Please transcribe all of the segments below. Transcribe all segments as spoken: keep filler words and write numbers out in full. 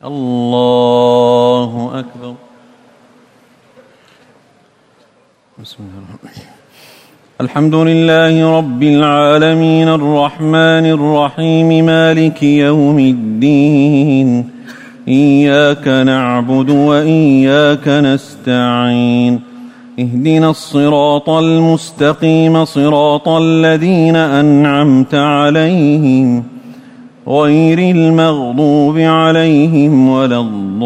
الله أكبر. بسم الله الرحمن الرحيم. الحمد لله رب العالمين الرحمن الرحيم مالك يوم الدين إياك نعبد وإياك نستعين اهدنا الصراط المستقيم صراط الذين أنعمت عليهم غير المغضوب عليهم ولا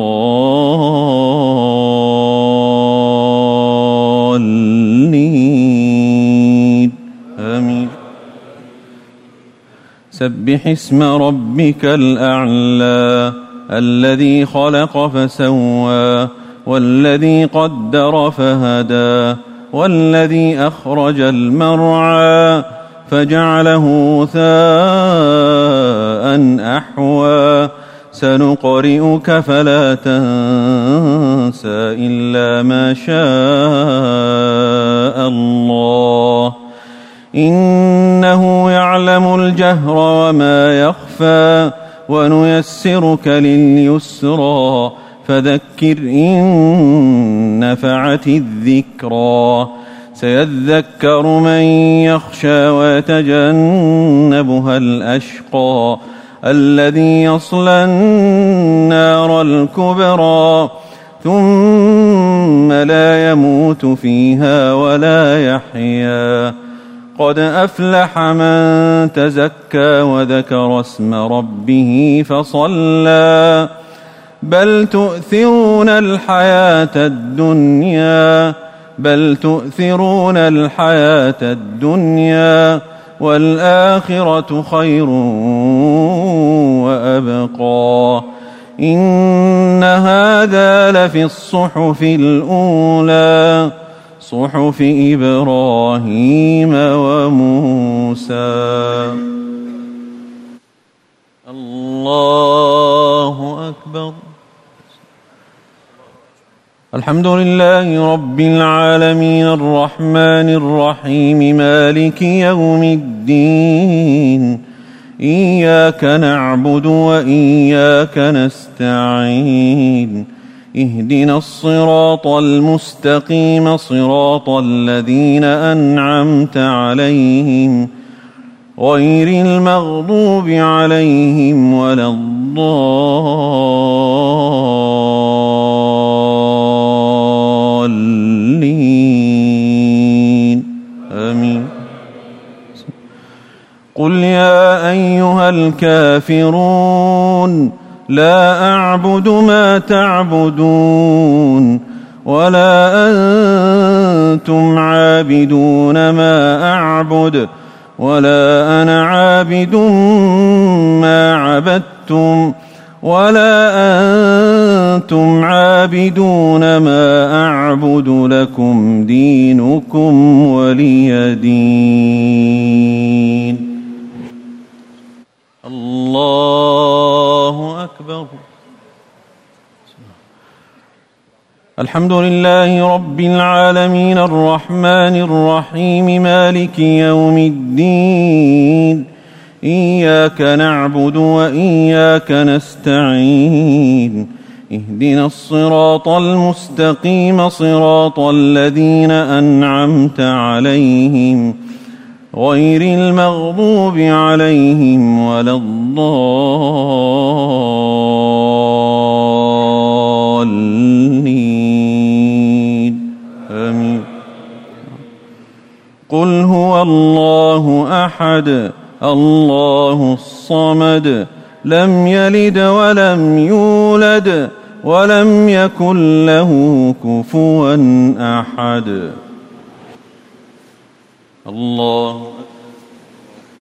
الضالين آمين. سبح اسم ربك الأعلى الذي خلق فسوى والذي قدر فهدى والذي أخرج المرعى فجعله غثاء أحوى سنقرئك فلا تنسى إلا ما شاء الله إنه يعلم الجهر وما يخفى ونيسرك لليسرى فذكر إن نفعت الذكرى سيذكر من يخشى ويتجنبها الأشقى الذي يصلى النار الكبرى ثم لا يموت فيها ولا يحيا قد أفلح من تزكى وذكر اسم ربه فصلى بل تؤثرون الحياة الدنيا بل تؤثرون الحياة الدنيا والآخرة خير وأبقى إن هذا لفي الصحف الأولى صحف إبراهيم وموسى. الله أكبر. الحمد لله رب العالمين الرحمن الرحيم مالك يوم الدين إياك نعبد وإياك نستعين اهدنا الصراط المستقيم صراط الذين أنعمت عليهم غير المغضوب عليهم ولا الضالين آمين. قل يا أيها الكافرون لا أعبد ما تعبدون ولا أنتم عابدون ما أعبد ولا أنا عابد ما عبدتم ولا أنتم عابدون ما أعبد لكم دينكم ولي دين. الله أكبر. الحمد لله رب العالمين الرحمن الرحيم مالك يوم الدين إياك نعبد وإياك نستعين اهدنا الصراط المستقيم صراط الذين أنعمت عليهم غير المغضوب عليهم ولا الضالين آمين. قل هو الله أحد الله الصمد لم يلد ولم يولد ولم يكن له كفوا أحد. الله